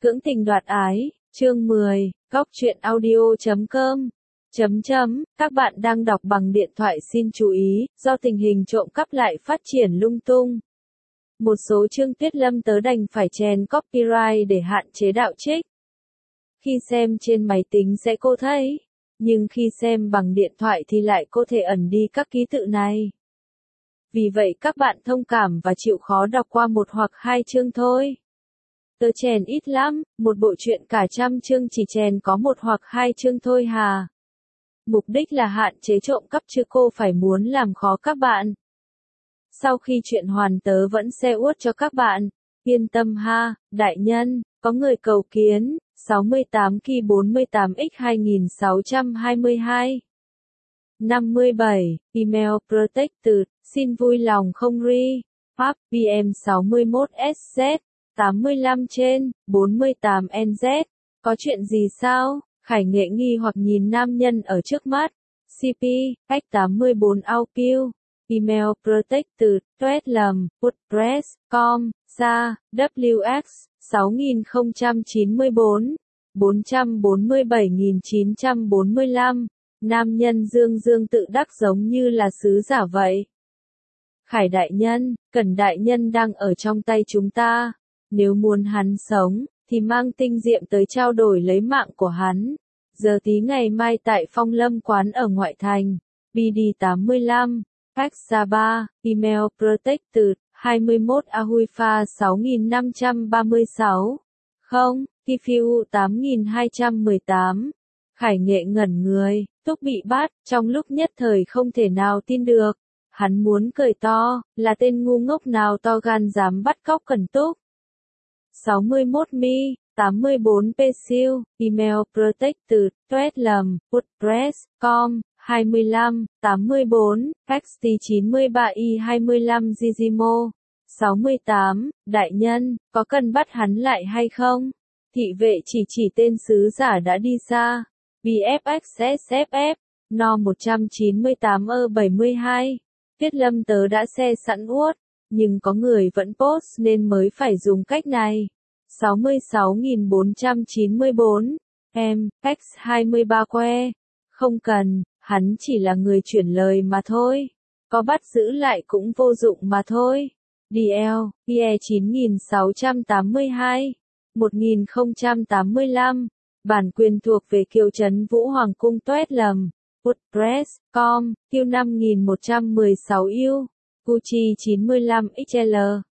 Cưỡng tình đoạt ái, chương 10, góc truyện audio.com. Các bạn đang đọc bằng điện thoại xin chú ý, do tình hình trộm cắp lại phát triển lung tung. Một số chương Tuyết Lâm tớ đành phải chèn copyright để hạn chế đạo trích. Khi xem trên máy tính sẽ cô thấy, nhưng khi xem bằng điện thoại thì lại cô thể ẩn đi các ký tự này. Vì vậy các bạn thông cảm và chịu khó đọc qua một hoặc hai chương thôi. Tớ chèn ít lắm, một bộ truyện cả 100 chương chỉ chèn có một hoặc hai chương thôi hà. Mục đích là hạn chế trộm cắp chứ cô phải muốn làm khó các bạn. Sau khi chuyện hoàn tớ vẫn xe uất cho các bạn. Yên tâm ha, đại nhân, có người cầu kiến, 68 kỳ 48x 2622. 57, email protected, xin vui lòng không pub PM61SZ, 85 trên, 48 NZ, có chuyện gì sao? Khải Nghệ nghi hoặc nhìn nam nhân ở trước mắt. CP, cách 84 AUQ, email protected, tuét lầm, WordPress.com, sa, WX, 6094, 447945, nam nhân dương tự đắc giống như là sứ giả vậy. Khải đại nhân, Cẩn đại nhân đang ở trong tay chúng ta. Nếu muốn hắn sống, thì mang tinh diệm tới trao đổi lấy mạng của hắn. Giờ tí ngày mai tại Phong Lâm quán ở ngoại thành. BD 85, fax ra 3, email protected, 21 Ahuifa 6536. Không, Kifiu 8218. Khải Nghệ ngẩn người, Túc bị bắt, trong lúc nhất thời không thể nào tin được. Hắn muốn cười to, là tên ngu ngốc nào to gan dám bắt cóc Cẩn Túc. 61 mi, 84 pesiu, email protected, tuét lầm, WordPress.com, 25, 84, XT 93i 25 Gizimo. 68, đại nhân, có cần bắt hắn lại hay không? Thị vệ chỉ tên sứ giả đã đi xa. BFXSFF, no 198 72. Tuyết Lâm tớ đã xe sẵn uất, nhưng có người vẫn post nên mới phải dùng cách này. 66.494, X23 que. Không cần, hắn chỉ là người chuyển lời mà thôi. Có bắt giữ lại cũng vô dụng mà thôi. DL, PE 9682, 1085, bản quyền thuộc về Kiều Trấn Vũ Hoàng Cung tuét lầm, WordPress.com, tiêu 5116 yêu, Gucci 95 XL,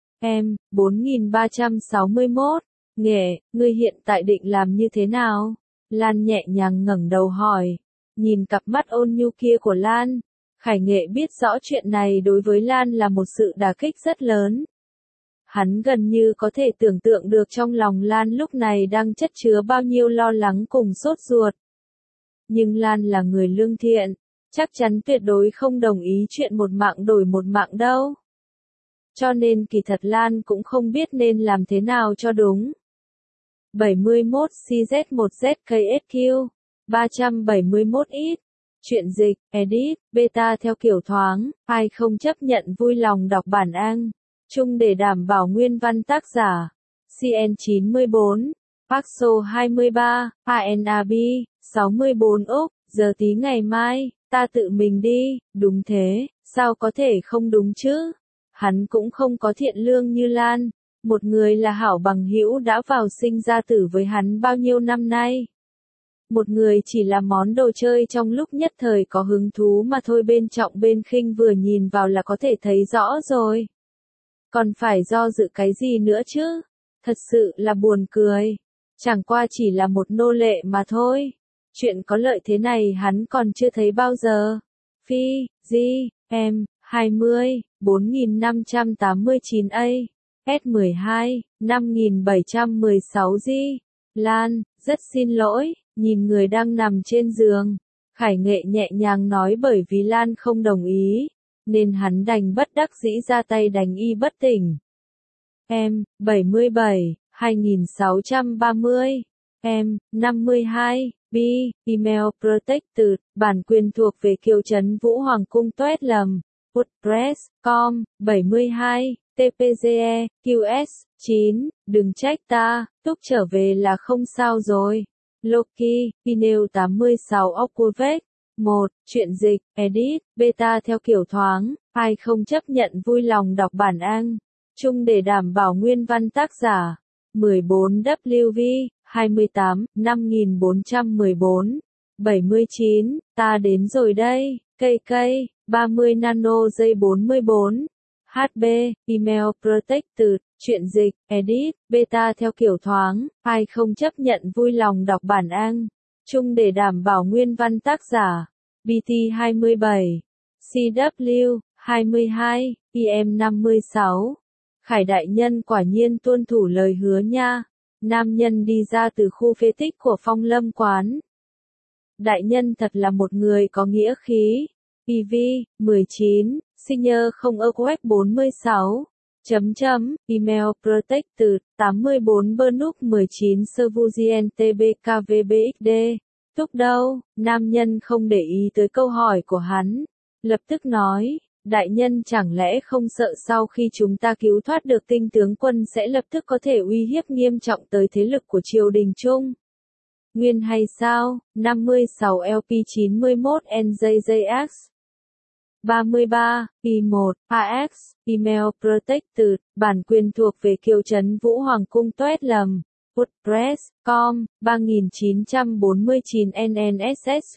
4361, Nghệ, ngươi hiện tại định làm như thế nào? Lan nhẹ nhàng ngẩng đầu hỏi, nhìn cặp mắt ôn nhu kia của Lan. Khải Nghệ biết rõ chuyện này đối với Lan là một sự đả kích rất lớn. Hắn gần như có thể tưởng tượng được trong lòng Lan lúc này đang chất chứa bao nhiêu lo lắng cùng sốt ruột. Nhưng Lan là người lương thiện, chắc chắn tuyệt đối không đồng ý chuyện một mạng đổi một mạng đâu. Cho nên kỳ thật Lan cũng không biết nên làm thế nào cho đúng. 71 CZ1ZKSQ, 371 ít. Chuyện dịch, edit, beta theo kiểu thoáng, ai không chấp nhận vui lòng đọc bản Anh, chung để đảm bảo nguyên văn tác giả. CN94, Paxo 23, ANAB, 64 Úc, giờ tí ngày mai, ta tự mình đi, đúng thế, sao có thể không đúng chứ? Hắn cũng không có thiện lương như Lan, một người là hảo bằng hữu đã vào sinh ra tử với hắn bao nhiêu năm nay. Một người chỉ là món đồ chơi trong lúc nhất thời có hứng thú mà thôi, bên trọng bên khinh vừa nhìn vào là có thể thấy rõ rồi. Còn phải do dự cái gì nữa chứ? Thật sự là buồn cười. Chẳng qua chỉ là một nô lệ mà thôi. Chuyện có lợi thế này hắn còn chưa thấy bao giờ. Phi, Di, em, 20, 4589A, S12, 5716 Di. Lan, rất xin lỗi, nhìn người đang nằm trên giường. Khải Nghệ nhẹ nhàng nói bởi vì Lan không đồng ý, nên hắn đành bất đắc dĩ ra tay đánh y bất tỉnh. 77, 2630, 52, B, email protected, bản quyền thuộc về Kiều Trấn Vũ Hoàng Cung tuét lầm, WordPress.com, 72, TPGE, QS, 9, đừng trách ta, Túc trở về là không sao rồi. Loki, Pineo 86 Ocuvec, 1, chuyện dịch, edit, beta theo kiểu thoáng, ai không chấp nhận vui lòng đọc bản Anh, chung để đảm bảo nguyên văn tác giả. 14 WV, 28, 5414, 79, ta đến rồi đây, cây, 30 nano giây 44. HB, email protected, chuyện dịch, edit, beta theo kiểu thoáng, ai không chấp nhận vui lòng đọc bản Anh, chung để đảm bảo nguyên văn tác giả. BT 27, CW, 22, EM 56. Khải đại nhân quả nhiên tuân thủ lời hứa nha. Nam nhân đi ra từ khu phế tích của Phong Lâm quán. Đại nhân thật là một người có nghĩa khí. EV, 19, Senior không Equec 46. Email protected, 84 Bernuk 19 Servien TBKVBXD. Túc đâu? Nam nhân không để ý tới câu hỏi của hắn. Lập tức nói, đại nhân chẳng lẽ không sợ sau khi chúng ta cứu thoát được tinh tướng quân sẽ lập tức có thể uy hiếp nghiêm trọng tới thế lực của triều đình Trung? Nguyên hay sao? 56 LP91 NJJX 33, I1, AX, Email Protected, bản quyền thuộc về Kiều Trấn Vũ Hoàng Cung Tuét Lầm, WordPress.com, 3949 NNSS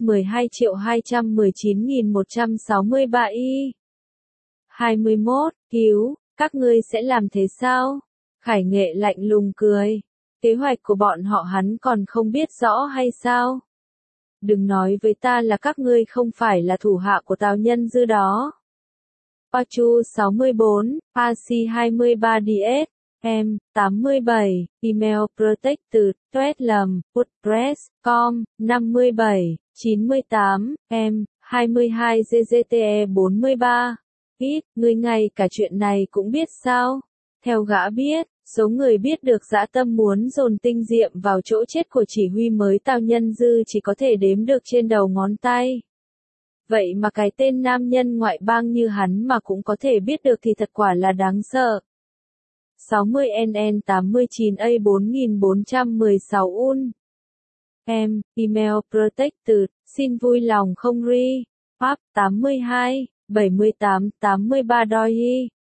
12.219.163 21, cứu, các ngươi sẽ làm thế sao? Khải Nghệ lạnh lùng cười. Kế hoạch của bọn họ hắn còn không biết rõ hay sao? Đừng nói với ta là các ngươi không phải là thủ hạ của Tào Nhân Dư đó. Pachu 64, AC 23 DS, M, 87, Email Protected, Tuét Lầm, WordPress.com, 57, 98, M, 22 GGTE 43. Ít, ngươi ngay cả chuyện này cũng biết sao? Theo gã biết, số người biết được dã tâm muốn dồn tinh diệm vào chỗ chết của chỉ huy mới Tào Nhân Dư chỉ có thể đếm được trên đầu ngón tay. Vậy mà cái tên nam nhân ngoại bang như hắn mà cũng có thể biết được thì thật quả là đáng sợ. 60 NN 89 A 4416 UN. Em, Email Protected, xin vui lòng không ri. Pháp 82, 78, 83 đôi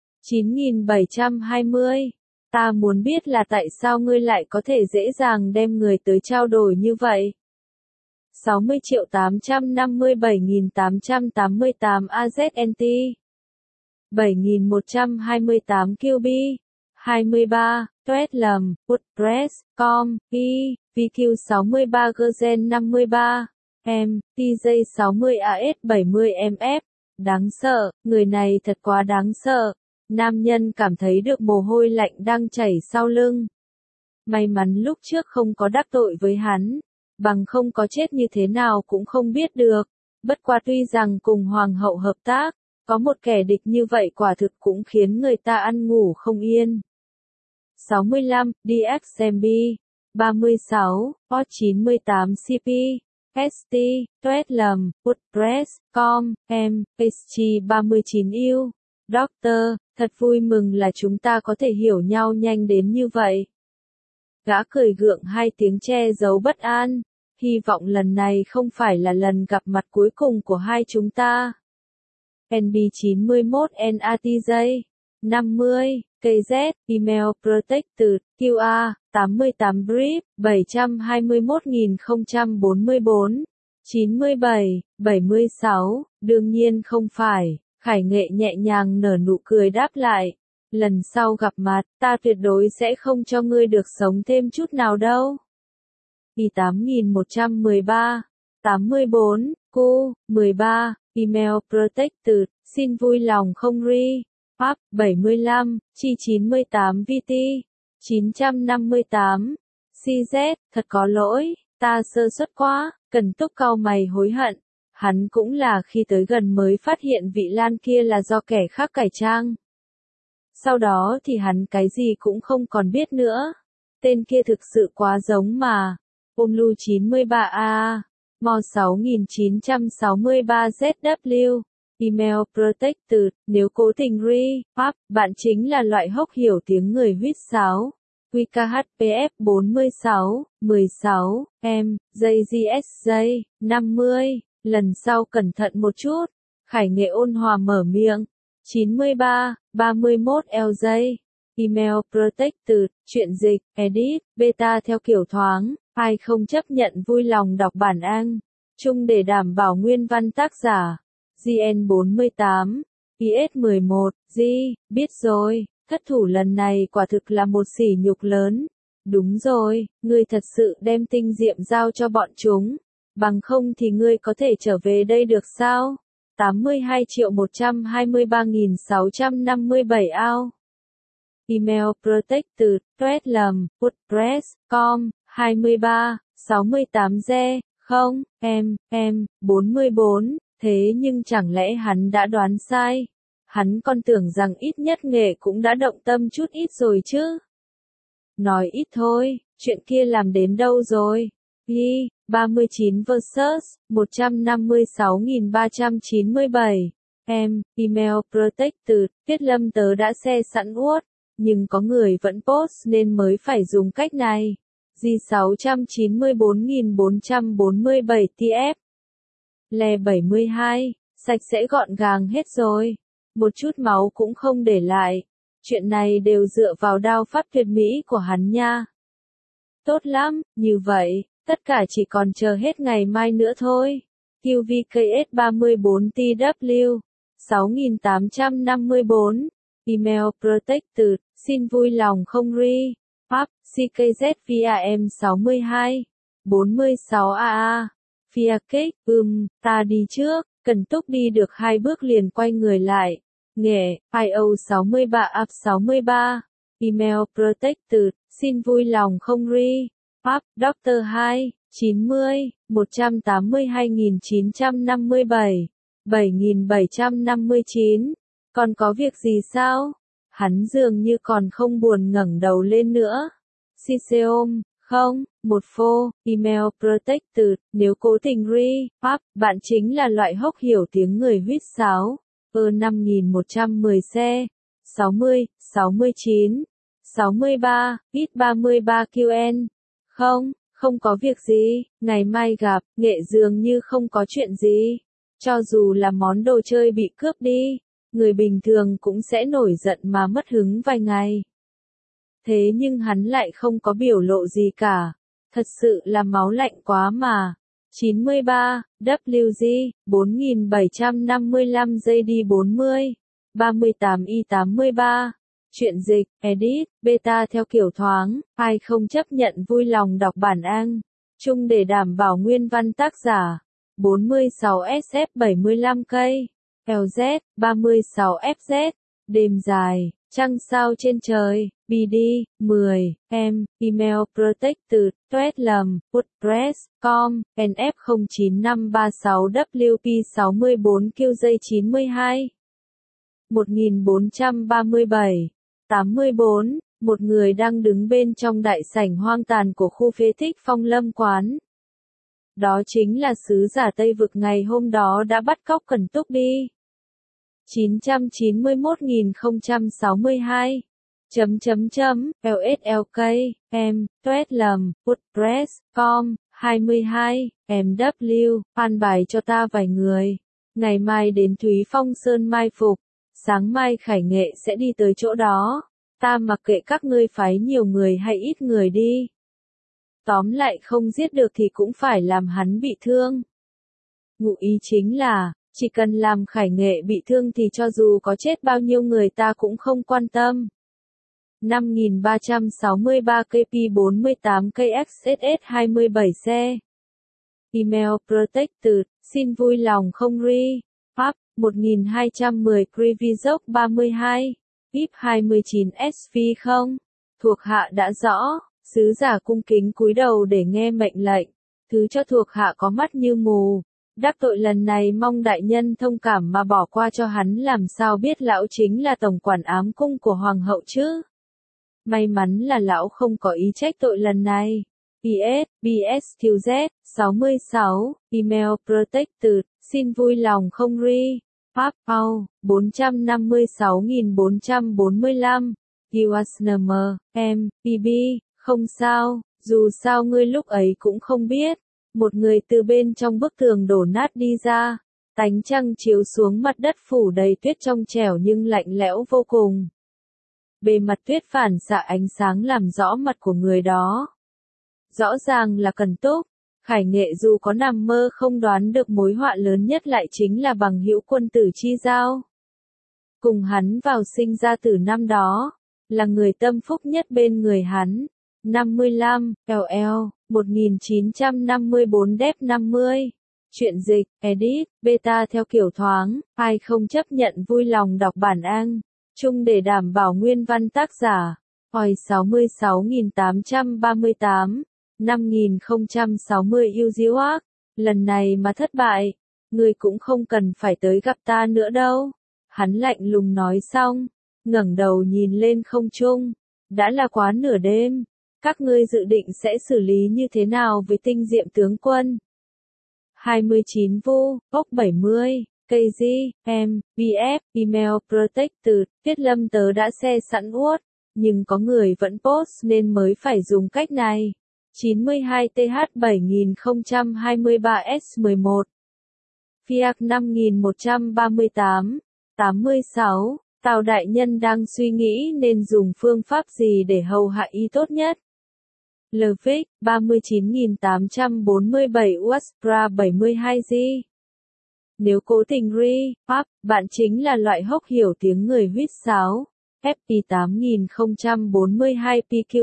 9720. Ta muốn biết là tại sao ngươi lại có thể dễ dàng đem người tới trao đổi như vậy. 60.857.888 AZNT 7.128 QB 23, Tuét Lầm, WordPress.com, VQ 63 Gen 53, M, TJ 60 AS 70 MF. Đáng sợ, người này thật quá đáng sợ. Nam nhân cảm thấy được mồ hôi lạnh đang chảy sau lưng. May mắn lúc trước không có đắc tội với hắn, bằng không có chết như thế nào cũng không biết được. Bất quá tuy rằng cùng hoàng hậu hợp tác, có một kẻ địch như vậy quả thực cũng khiến người ta ăn ngủ không yên. 65, DXMB 36, POT 98 CP, ST, Tuét Lầm, WordPress.com, M, SG 39 U. Doctor, thật vui mừng là chúng ta có thể hiểu nhau nhanh đến như vậy. Gã cười gượng hai tiếng che giấu bất an. Hy vọng lần này không phải là lần gặp mặt cuối cùng của hai chúng ta. NB91 NATJ 50, KZ, Email Protected, QR, 88 Brief, 721.044, 97, 76, đương nhiên không phải. Khải Nghệ nhẹ nhàng nở nụ cười đáp lại. Lần sau gặp mặt, ta tuyệt đối sẽ không cho ngươi được sống thêm chút nào đâu. I8113, 84, Cu, 13, Email Protected, xin vui lòng không ri. Pháp, 75, Chi 98 VT, 958, CZ, thật có lỗi, ta sơ suất quá, Cần Túc cau mày hối hận. Hắn cũng là khi tới gần mới phát hiện vị Lan kia là do kẻ khác cải trang. Sau đó thì hắn cái gì cũng không còn biết nữa. Tên kia thực sự quá giống mà. Omlu 93A, Mo 6963ZW, Email Protected, nếu cố tình re-up, bạn chính là loại hốc hiểu tiếng người huýt sáo. QKHPF 46, 16, em, JGSJ, 50, lần sau cẩn thận một chút. Khải Nghệ ôn hòa mở miệng. 93, 31 LJ. Email Protected, chuyện dịch, edit, beta theo kiểu thoáng, ai không chấp nhận vui lòng đọc bản Anh. Chung để đảm bảo nguyên văn tác giả. GN48, IS11, G, biết rồi, thất thủ lần này quả thực là một sỉ nhục lớn. Đúng rồi, ngươi thật sự đem tinh diệm giao cho bọn chúng. Bằng không thì ngươi có thể trở về đây được sao? 82.123.657 ao. Email Protected, Tweet lầm, WordPress.com, 23, 68 Z, không, em, 44, thế nhưng chẳng lẽ hắn đã đoán sai? Hắn còn tưởng rằng ít nhất Nghệ cũng đã động tâm chút ít rồi chứ. Nói ít thôi, chuyện kia làm đến đâu rồi? 39 vs 156.397. Em, Email Protected, Tiết Lâm tớ đã xe sẵn uốt, nhưng có người vẫn post nên mới phải dùng cách này. G694.447 TF. Le 72, sạch sẽ gọn gàng hết rồi. Một chút máu cũng không để lại. Chuyện này đều dựa vào đao pháp tuyệt mỹ của hắn nha. Tốt lắm, như vậy, tất cả chỉ còn chờ hết ngày mai nữa thôi. QVKS 34TW 6854. Email Protected, xin vui lòng không re-up. CKZVAM 62 46AA. Phía kích, ta đi trước, Cần Túc đi được 2 bước liền quay người lại. Nghệ, IO 63 up 63. Email Protected, xin vui lòng không re-up. Dr. 2, 90, 182.957, 7.759. Còn có việc gì sao? Hắn dường như còn không buồn ngẩng đầu lên nữa. Ciceom, không, một phô, Email Protected, nếu cố tình re-up, bạn chính là loại hốc hiểu tiếng người huýt sáo. 5110 xe, 60, 69, 63, ít 33 QN. Không có việc gì, ngày mai gặp, Nghệ dường như không có chuyện gì. Cho dù là món đồ chơi bị cướp đi, người bình thường cũng sẽ nổi giận mà mất hứng vài ngày. Thế nhưng hắn lại không có biểu lộ gì cả. Thật sự là máu lạnh quá mà. 93, WG, 4755 JD 40, 38 I83. Chuyện dịch, edit, beta theo kiểu thoáng, ai không chấp nhận vui lòng đọc bản Anh. Chung để đảm bảo nguyên văn tác giả. 46 SF 75 cây. LZ, 36 FZ. Đêm dài, trăng sao trên trời. BD, 10, em, Email Protected, Tweet lầm, WordPress.com, NF0956WP64QJ92. 1437. 84, một người đang đứng bên trong đại sảnh hoang tàn của khu phế tích Phong Lâm Quán. Đó chính là sứ giả Tây Vực ngày hôm đó đã bắt cóc Cần Túc đi. 991.062. LSLK, em, Tweet lầm, WordPress.com, 22, MW, an bài cho ta vài người. Ngày mai đến Thúy Phong Sơn mai phục. Sáng mai Khải Nghệ sẽ đi tới chỗ đó. Ta mặc kệ các ngươi phái nhiều người hay ít người đi. Tóm lại không giết được thì cũng phải làm hắn bị thương. Ngụ ý chính là, chỉ cần làm Khải Nghệ bị thương thì cho dù có chết bao nhiêu người ta cũng không quan tâm. 5363 KP48 KXSS 27 xe. Email Protected, xin vui lòng không re-up. 1210 Krivizok 32, VIP 29 SV không? Thuộc hạ đã rõ, sứ giả cung kính cúi đầu để nghe mệnh lệnh. Thứ cho thuộc hạ có mắt như mù. Đắc tội lần này mong đại nhân thông cảm mà bỏ qua cho hắn, làm sao biết lão chính là tổng quản ám cung của hoàng hậu chứ? May mắn là lão không có ý trách tội lần này. PS, BSQZ, 66, Email Protected, xin vui lòng không re Pháp, Âu, 456.445, USNM, PB, không sao, dù sao ngươi lúc ấy cũng không biết. Một người từ bên trong bức tường đổ nát đi ra, ánh trăng chiếu xuống mặt đất phủ đầy tuyết trong trẻo nhưng lạnh lẽo vô cùng. Bề mặt tuyết phản xạ ánh sáng làm rõ mặt của người đó. Rõ ràng là Cần Túc. Khải Nghệ dù có nằm mơ không đoán được mối họa lớn nhất lại chính là bằng hữu Quân Tử Chi Giao. Cùng hắn vào sinh ra từ năm đó, là người tâm phúc nhất bên người hắn. 55, LL, 1954 Dep 50. Chuyện dịch, edit, beta theo kiểu thoáng, ai không chấp nhận vui lòng đọc bản Anh. Chung để đảm bảo nguyên văn tác giả. Hồi 66.838, 5060 Uziwak. Lần này mà thất bại, ngươi cũng không cần phải tới gặp ta nữa đâu. Hắn lạnh lùng nói xong, ngẩng đầu nhìn lên không trung. Đã là quá nửa đêm. Các ngươi dự định sẽ xử lý như thế nào với Tinh Diệm tướng quân? 29 Vu, Ốc 70, KG, BF, Email Protected, Tiết Lâm tớ đã xe sẵn uốt, nhưng có người vẫn post nên mới phải dùng cách này. 92 TH 7023 S11 Fiat 5138 86 Tào đại nhân đang suy nghĩ nên dùng phương pháp gì để hầu hạ y tốt nhất. Lvic 39.847 USPRA 72G. Nếu cố tình re-up, bạn chính là loại hốc hiểu tiếng người huýt sáo. FP 8042 PQ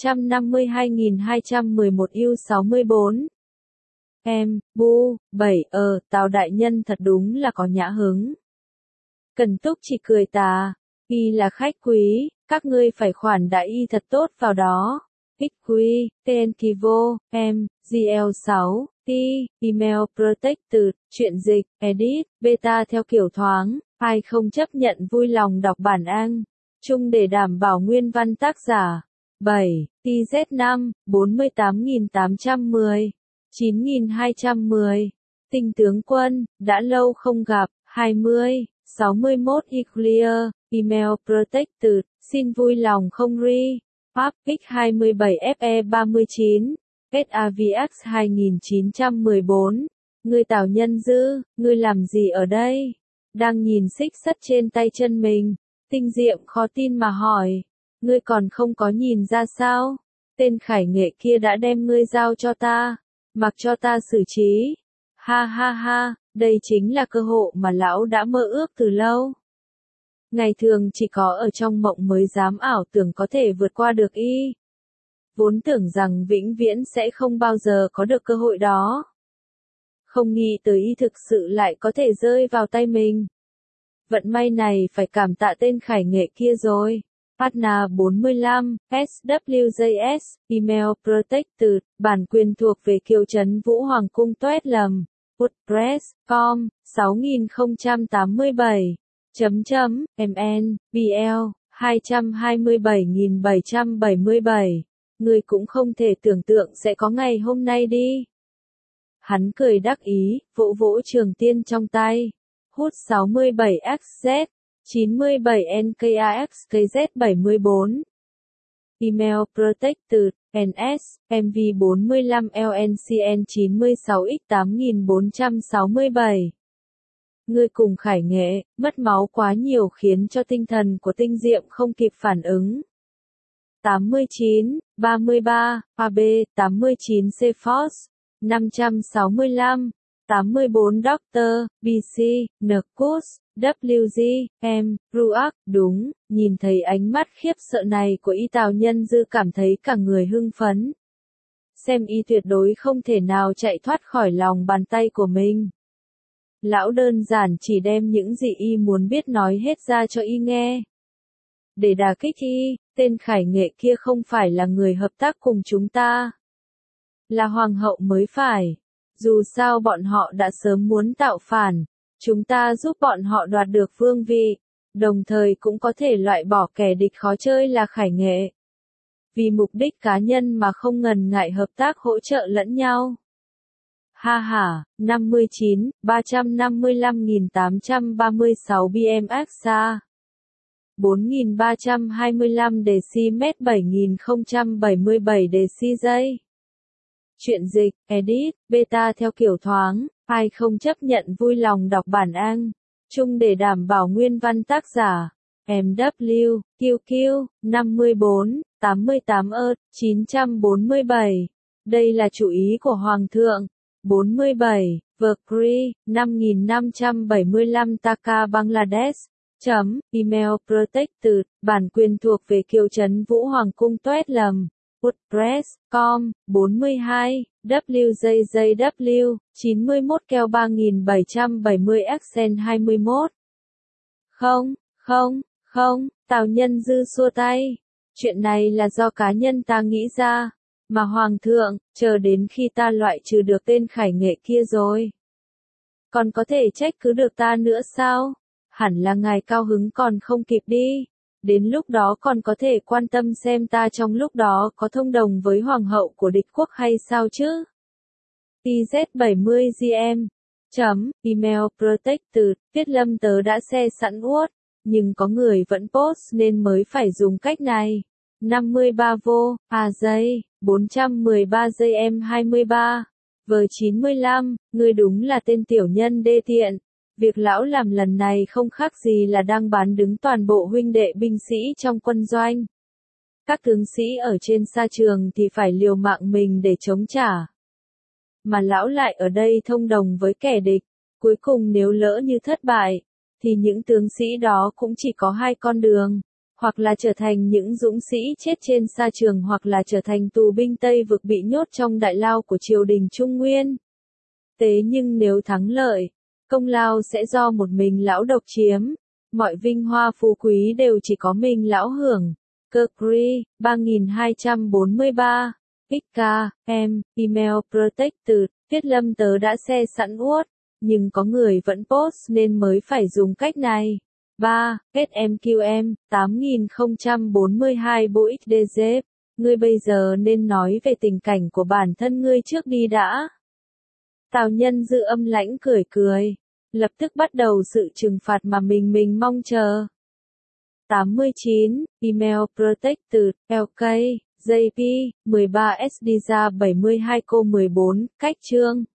852211 U64. Bu, 7, Tào đại nhân thật đúng là có nhã hứng. Cần Túc chỉ cười tà. Y là khách quý, các ngươi phải khoản đãi y thật tốt vào đó. XQ, TNKivo, GL6, T, Email Protected, chuyện dịch, edit, beta theo kiểu thoáng, ai không chấp nhận vui lòng đọc bản Anh. Chung để đảm bảo nguyên văn tác giả. 7, TZ5, 48.810, 9.210. Tinh tướng quân, đã lâu không gặp. 20, 61 Eclair, Email Protected, xin vui lòng không Public 27 FE 39, SAVX 2914. Ngươi Tào Nhân Dư, ngươi làm gì ở đây? Đang nhìn xích sắt trên tay chân mình. Tinh Diệm khó tin mà hỏi. Ngươi còn không có nhìn ra sao? Tên Khải Nghệ kia đã đem ngươi giao cho ta. Mặc cho ta xử trí. Ha ha ha, đây chính là cơ hội mà lão đã mơ ước từ lâu. Ngày thường chỉ có ở trong mộng mới dám ảo tưởng có thể vượt qua được y. Vốn tưởng rằng vĩnh viễn sẽ không bao giờ có được cơ hội đó. Không nghĩ tới y thực sự lại có thể rơi vào tay mình. Vận may này phải cảm tạ tên Khải Nghệ kia rồi. Partner 45, SWJS, Email Protected, bản quyền thuộc về Kiều Trấn Vũ Hoàng Cung Tuét Lầm. WordPress.com, 6087. MN, BL, 227.777. Người cũng không thể tưởng tượng sẽ có ngày hôm nay đi. Hắn cười đắc ý, vỗ vỗ trường tiên trong tay. Hút 67XZ, 97NKAX KZ74. Email Protected, NS, MV45 LNCN 96X8467. Ngươi cùng Khải Nghệ, mất máu quá nhiều khiến cho tinh thần của Tinh Diệm không kịp phản ứng. 89, 33, AB, 89 C-Force, 565, 84 Doctor, BC, Nurkus, WG, Ruak, đúng, nhìn thấy ánh mắt khiếp sợ này của y Tào Nhân Dư cảm thấy cả người hưng phấn. Xem y tuyệt đối không thể nào chạy thoát khỏi lòng bàn tay của mình. Lão đơn giản chỉ đem những gì y muốn biết nói hết ra cho y nghe. Để đả kích y, tên Khải Nghệ kia không phải là người hợp tác cùng chúng ta. Là hoàng hậu mới phải. Dù sao bọn họ đã sớm muốn tạo phản. Chúng ta giúp bọn họ đoạt được vương vị. Đồng thời cũng có thể loại bỏ kẻ địch khó chơi là Khải Nghệ. Vì mục đích cá nhân mà không ngần ngại hợp tác hỗ trợ lẫn nhau. Ha ha, 59, 355.836 BMX xa. 4.325 decimet 7077 deci giây. Truyện dịch, edit, beta theo kiểu thoáng, ai không chấp nhận vui lòng đọc bản Anh. Chung để đảm bảo nguyên văn tác giả. MW, QQ, 54, 88 ớt, 947. Đây là chủ ý của Hoàng thượng. 47, Verkri, 5575 Taka Bangladesh. Email protected, bản quyền thuộc về Kiều Trấn Vũ Hoàng cung tuét lầm. WordPress.com, 42, WJJW, 91 keo 3770 Accent 21. Không, Tào Nhân Dư xua tay. Chuyện này là do cá nhân ta nghĩ ra. Mà Hoàng thượng, chờ đến khi ta loại trừ được tên khải nghệ kia rồi. Còn có thể trách cứ được ta nữa sao? Hẳn là ngài cao hứng còn không kịp đi. Đến lúc đó còn có thể quan tâm xem ta trong lúc đó có thông đồng với hoàng hậu của địch quốc hay sao chứ? TZ70GM. Email protected, Tiết Lâm tớ đã xe sẵn uốt, nhưng có người vẫn post nên mới phải dùng cách này. 53 vô, giây, 413 giây M23. Vờ 95, ngươi đúng là tên tiểu nhân đê tiện. Việc lão làm lần này không khác gì là đang bán đứng toàn bộ huynh đệ binh sĩ trong quân doanh. Các tướng sĩ ở trên sa trường thì phải liều mạng mình để chống trả. Mà lão lại ở đây thông đồng với kẻ địch. Cuối cùng nếu lỡ như thất bại, thì những tướng sĩ đó cũng chỉ có hai con đường. Hoặc là trở thành những dũng sĩ chết trên sa trường hoặc là trở thành tù binh Tây vực bị nhốt trong đại lao của triều đình Trung Nguyên. Thế nhưng nếu thắng lợi, công lao sẽ do một mình lão độc chiếm. Mọi vinh hoa phú quý đều chỉ có mình lão hưởng. Kirkri, 3243. Pika, email protected, Tiết Lâm tớ đã xe sẵn uốt, nhưng có người vẫn post nên mới phải dùng cách này. 3. SMQM, 8042 Bộ XDZ. Ngươi bây giờ nên nói về tình cảnh của bản thân ngươi trước đi đã. Tào Nhân Dư âm lãnh cười cười. Lập tức bắt đầu sự trừng phạt mà mình mong chờ. 89. Email protected, LK, JP, 13 SDza 72 cô 14, cách chương.